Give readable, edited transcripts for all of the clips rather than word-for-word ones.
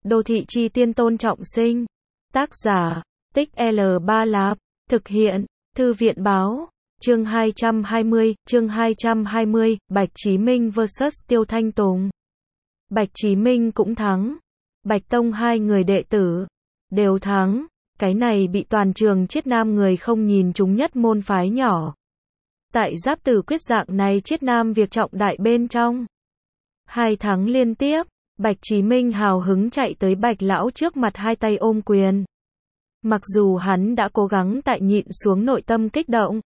Đô thị chi tiên Tôn Trọng Sinh. Tác giả, Tích L3 Lạp. Thực hiện, Thư viện báo. Chương 220, Bạch Chí Minh vs Tiêu Thanh Tùng. Bạch Chí Minh cũng thắng. Bạch Tông hai người đệ tử đều thắng. Cái này bị toàn trường Chiết Nam người không nhìn chúng nhất môn phái nhỏ. Tại giáp tử quyết dạng này Chiết Nam việc trọng đại bên trong. 2 thắng liên tiếp, Bạch Chí Minh hào hứng chạy tới Bạch lão trước mặt hai tay ôm quyền. Mặc dù hắn đã cố gắng tại nhịn xuống nội tâm kích động,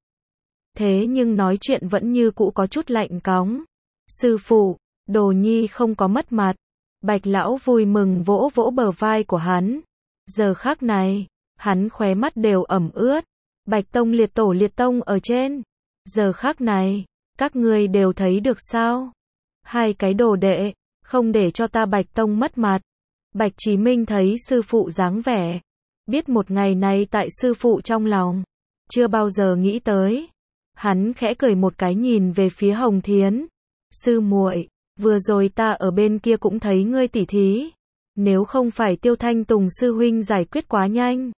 thế nhưng nói chuyện vẫn như cũ có chút lạnh cóng. Sư phụ, đồ nhi không có mất mặt. Bạch lão vui mừng vỗ vỗ bờ vai của hắn. Giờ khắc này, hắn khóe mắt đều ẩm ướt. Bạch Tông liệt tổ liệt tông ở trên. Giờ khắc này, các ngươi đều thấy được sao? Hai cái đồ đệ, không để cho ta Bạch Tông mất mặt. Bạch Chí Minh thấy sư phụ dáng vẻ, biết một ngày này tại sư phụ trong lòng, chưa bao giờ nghĩ tới. Hắn khẽ cười một cái nhìn về phía Hồng Thiến. Sư muội, vừa rồi ta ở bên kia cũng thấy ngươi tỉ thí. Nếu không phải Tiêu Thanh Tùng sư huynh giải quyết quá nhanh,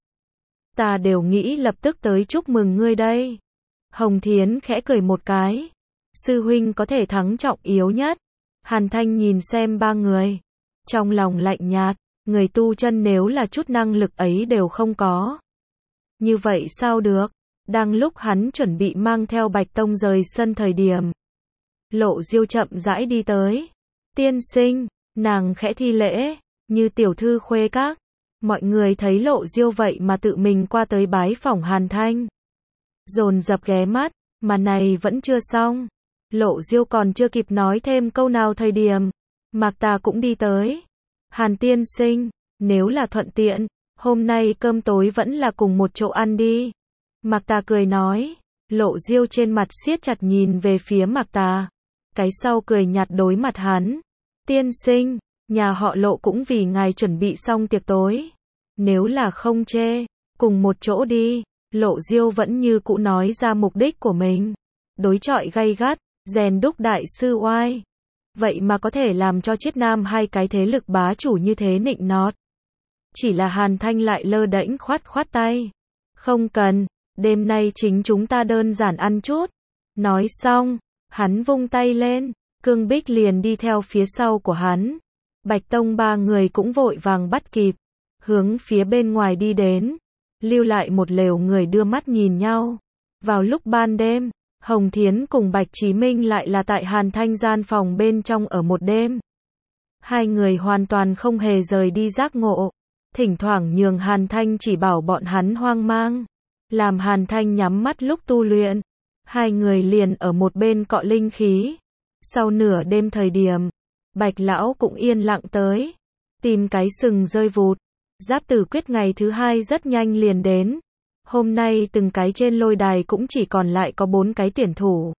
ta đều nghĩ lập tức tới chúc mừng ngươi đây. Hồng Thiến khẽ cười một cái. Sư huynh có thể thắng trọng yếu nhất. Hàn Thanh nhìn xem ba người, trong lòng lạnh nhạt, người tu chân nếu là chút năng lực ấy đều không có, như vậy sao được? Đang lúc hắn chuẩn bị mang theo Bạch Tông rời sân thời điểm, Lộ Diêu chậm rãi đi tới. Tiên sinh, nàng khẽ thi lễ, như tiểu thư khuê các. Mọi người thấy Lộ Diêu vậy mà tự mình qua tới bái phỏng Hàn Thanh, dồn dập ghé mắt, mà này vẫn chưa xong. Lộ Diêu còn chưa kịp nói thêm câu nào thời điểm, Mạc Tà cũng đi tới. Hàn tiên sinh, nếu là thuận tiện, hôm nay cơm tối vẫn là cùng một chỗ ăn đi. Mạc Tà cười nói. Lộ Diêu trên mặt siết chặt nhìn về phía Mạc Tà, cái sau cười nhạt đối mặt hắn. Tiên sinh, nhà họ Lộ cũng vì ngài chuẩn bị xong tiệc tối. Nếu là không chê, cùng một chỗ đi. Lộ Diêu vẫn như cũ nói ra mục đích của mình. Đối chọi gay gắt, rèn đúc đại sư oai. Vậy mà có thể làm cho Chiết Nam hai cái thế lực bá chủ như thế nịnh nọt. Chỉ là Hàn Thanh lại lơ đễnh khoát khoát tay. Không cần, đêm nay chính chúng ta đơn giản ăn chút. Nói xong, hắn vung tay lên, Cương Bích liền đi theo phía sau của hắn. Bạch Tông ba người cũng vội vàng bắt kịp, hướng phía bên ngoài đi đến, lưu lại một lều người đưa mắt nhìn nhau. Vào lúc ban đêm, Hồng Thiến cùng Bạch Chí Minh lại là tại Hàn Thanh gian phòng bên trong ở một đêm. Hai người hoàn toàn không hề rời đi giác ngộ, thỉnh thoảng nhường Hàn Thanh chỉ bảo bọn hắn hoang mang, làm Hàn Thanh nhắm mắt lúc tu luyện. Hai người liền ở một bên cọ linh khí. Sau nửa đêm thời điểm, Bạch lão cũng yên lặng tới, tìm cái sừng rơi vụt. Giáp tử quyết ngày thứ 2 rất nhanh liền đến. Hôm nay từng cái trên lôi đài cũng chỉ còn lại có 4 cái tuyển thủ.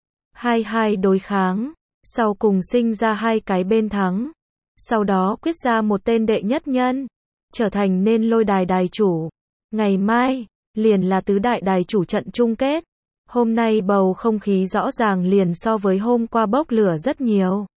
2-2 đối kháng, sau cùng sinh ra 2 cái bên thắng. Sau đó quyết ra một tên đệ nhất nhân, trở thành nên lôi đài đài chủ. Ngày mai, liền là tứ đại đài chủ trận chung kết. Hôm nay bầu không khí rõ ràng liền so với hôm qua bốc lửa rất nhiều.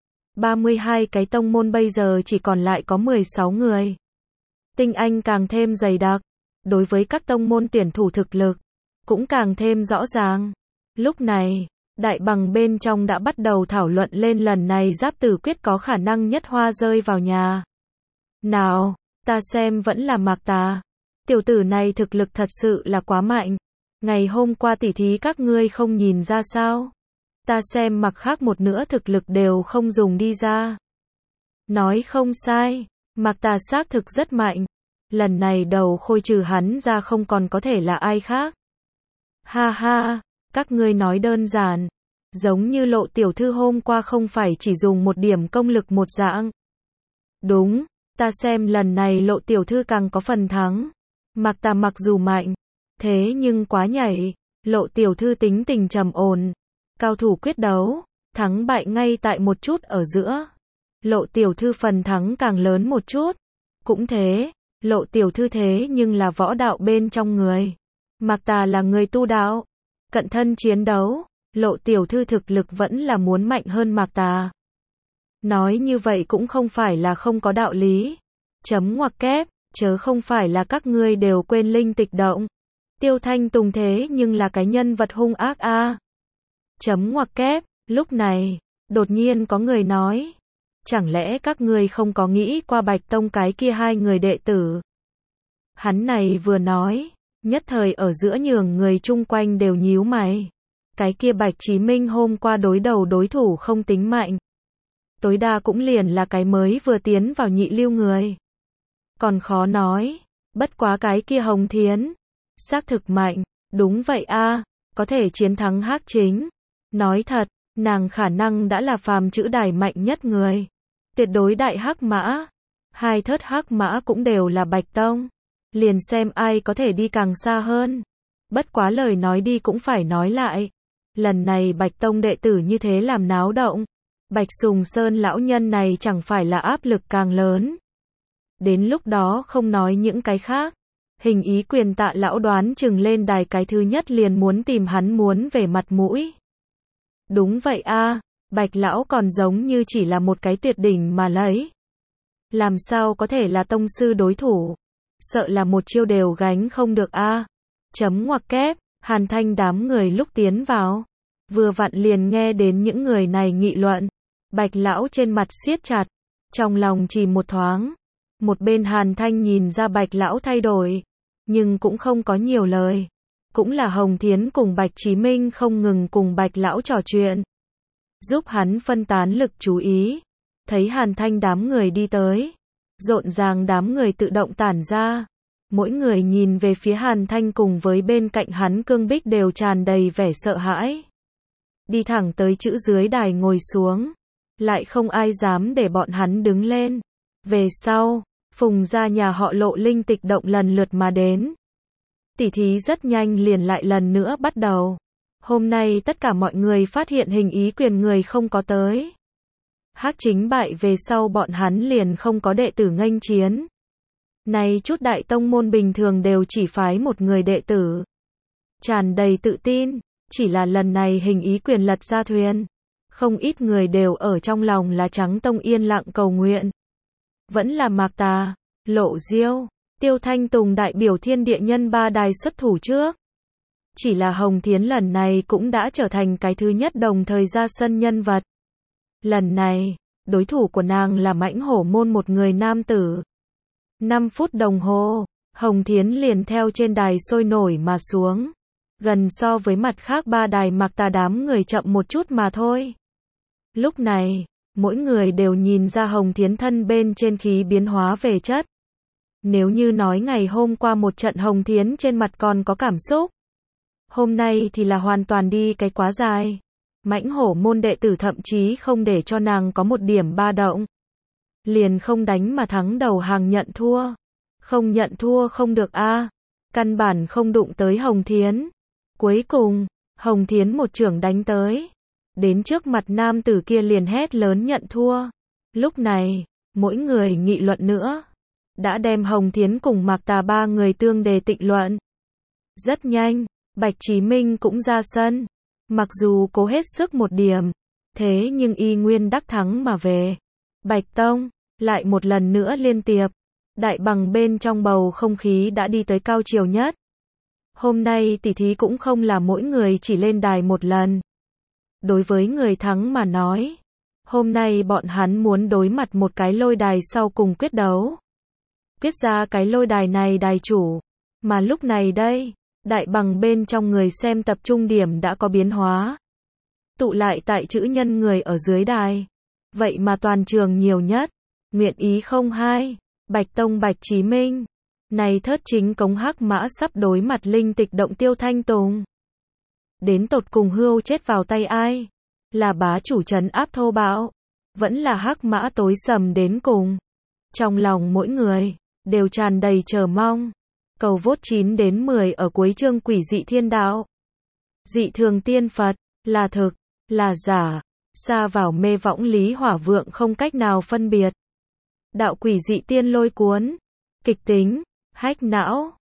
32 cái tông môn bây giờ chỉ còn lại có 16 người. Tinh anh càng thêm dày đặc. Đối với các tông môn tuyển thủ thực lực, cũng càng thêm rõ ràng. Lúc này, đại bằng bên trong đã bắt đầu thảo luận lên lần này giáp tử quyết có khả năng nhất hoa rơi vào nhà. Nào, ta xem vẫn là Mạc Tà. Tiểu tử này thực lực thật sự là quá mạnh. Ngày hôm qua tỉ thí các ngươi không nhìn ra sao? Ta xem mặc khác một nữa thực lực đều không dùng đi ra. Nói không sai, Mạc Tà xác thực rất mạnh. Lần này đầu khôi trừ hắn ra không còn có thể là ai khác. Ha ha, các ngươi nói đơn giản. Giống như Lộ tiểu thư hôm qua không phải chỉ dùng một điểm công lực một dạng. Đúng, ta xem lần này Lộ tiểu thư càng có phần thắng. Mạc Tà mặc dù mạnh, thế nhưng quá nhảy. Lộ tiểu thư tính tình trầm ổn. Cao thủ quyết đấu, thắng bại ngay tại một chút ở giữa. Lộ tiểu thư phần thắng càng lớn một chút. Cũng thế. Lộ tiểu thư thế nhưng là võ đạo bên trong người. Mạc Tà là người tu đạo. Cận thân chiến đấu, Lộ tiểu thư thực lực vẫn là muốn mạnh hơn Mạc Tà. Nói như vậy cũng không phải là không có đạo lý. Chấm ngoặc kép, chớ không phải là các ngươi đều quên linh tịch động. Tiêu Thanh Tùng thế nhưng là cái nhân vật hung ác a. Chấm ngoặc kép, lúc này, đột nhiên có người nói. Chẳng lẽ các ngươi không có nghĩ qua Bạch Tông cái kia hai người đệ tử? Hắn này vừa nói, nhất thời ở giữa nhường người chung quanh đều nhíu mày. Cái kia Bạch Chí Minh hôm qua đối đầu đối thủ không tính mạnh. Tối đa cũng liền là cái mới vừa tiến vào nhị lưu người. Còn khó nói, bất quá cái kia Hồng Thiến, xác thực mạnh, đúng vậy a, có thể chiến thắng Hắc Chính. Nói thật, nàng khả năng đã là phàm chữ đài mạnh nhất người. Tuyệt đối đại hắc mã, hai thớt hắc mã cũng đều là Bạch Tông. Liền xem ai có thể đi càng xa hơn. Bất quá lời nói đi cũng phải nói lại. Lần này Bạch Tông đệ tử như thế làm náo động. Bạch Sùng Sơn lão nhân này chẳng phải là áp lực càng lớn. Đến lúc đó không nói những cái khác. Hình ý quyền Tạ lão đoán chừng lên đài cái thứ nhất liền muốn tìm hắn muốn về mặt mũi. Đúng vậy a, Bạch lão còn giống như chỉ là một cái tuyệt đỉnh mà lấy. Làm sao có thể là tông sư đối thủ? Sợ là một chiêu đều gánh không được a. Chấm ngoặc kép, Hàn Thanh đám người lúc tiến vào, vừa vặn liền nghe đến những người này nghị luận. Bạch lão trên mặt siết chặt, trong lòng chỉ một thoáng. Một bên Hàn Thanh nhìn ra Bạch lão thay đổi, nhưng cũng không có nhiều lời. Cũng là Hồng Thiến cùng Bạch Chí Minh không ngừng cùng Bạch lão trò chuyện, giúp hắn phân tán lực chú ý. Thấy Hàn Thanh đám người đi tới, rộn ràng đám người tự động tản ra. Mỗi người nhìn về phía Hàn Thanh cùng với bên cạnh hắn Cương Bích đều tràn đầy vẻ sợ hãi. Đi thẳng tới chữ dưới đài ngồi xuống. Lại không ai dám để bọn hắn đứng lên. Về sau, Phùng gia nhà họ Lộ linh tịch động lần lượt mà đến. Tỉ thí rất nhanh liền lại lần nữa bắt đầu. Hôm nay tất cả mọi người phát hiện hình ý quyền người không có tới. Hắc Chính bại về sau bọn hắn liền không có đệ tử nghênh chiến. Này chút đại tông môn bình thường đều chỉ phái một người đệ tử. Tràn đầy tự tin, chỉ là lần này hình ý quyền lật ra thuyền. Không ít người đều ở trong lòng là Trắng Tông yên lặng cầu nguyện. Vẫn là Mạc Tà, Lộ Diêu, Tiêu Thanh Tùng đại biểu thiên địa nhân ba đài xuất thủ trước. Chỉ là Hồng Thiến lần này cũng đã trở thành cái thứ nhất đồng thời ra sân nhân vật. Lần này, đối thủ của nàng là Mãnh Hổ môn một người nam tử. 5 phút đồng hồ, Hồng Thiến liền theo trên đài sôi nổi mà xuống. Gần so với mặt khác ba đài Mạc Tà đám người chậm một chút mà thôi. Lúc này, mỗi người đều nhìn ra Hồng Thiến thân bên trên khí biến hóa về chất. Nếu như nói ngày hôm qua một trận Hồng Thiến trên mặt còn có cảm xúc, hôm nay thì là hoàn toàn đi cái quá dài. Mãnh Hổ môn đệ tử thậm chí không để cho nàng có một điểm ba động. Liền không đánh mà thắng đầu hàng nhận thua. Không nhận thua không được a. Căn bản không đụng tới Hồng Thiến. Cuối cùng, Hồng Thiến một chưởng đánh tới. Đến trước mặt nam tử kia liền hét lớn nhận thua. Lúc này, mỗi người nghị luận nữa. Đã đem Hồng Thiến cùng Mạc Tà ba người tương đề tịnh luận. Rất nhanh, Bạch Chí Minh cũng ra sân. Mặc dù cố hết sức một điểm, thế nhưng y nguyên đắc thắng mà về. Bạch Tông, lại một lần nữa liên tiếp. Đại bằng bên trong bầu không khí đã đi tới cao chiều nhất. Hôm nay tỷ thí cũng không là mỗi người chỉ lên đài một lần. Đối với người thắng mà nói, hôm nay bọn hắn muốn đối mặt một cái lôi đài sau cùng quyết đấu. Quyết ra cái lôi đài này đài chủ. Mà lúc này đây, đại bằng bên trong người xem tập trung điểm đã có biến hóa. Tụ lại tại chữ nhân người ở dưới đài. Vậy mà toàn trường nhiều nhất. Nguyện ý không hai. Bạch Tông Bạch Chí Minh. Này thớt chính cống hắc mã sắp đối mặt linh tịch động Tiêu Thanh Tùng. Đến tột cùng hươu chết vào tay ai? Là bá chủ trấn áp thô bạo. Vẫn là hắc mã tối sầm đến cùng. Trong lòng mỗi người, đều tràn đầy chờ mong. Cầu vote 9 đến 10 ở cuối chương quỷ dị thiên đạo. Dị thường tiên Phật, là thực, là giả, xa vào mê võng lý hỏa vượng không cách nào phân biệt. Đạo quỷ dị tiên lôi cuốn, kịch tính, hách não.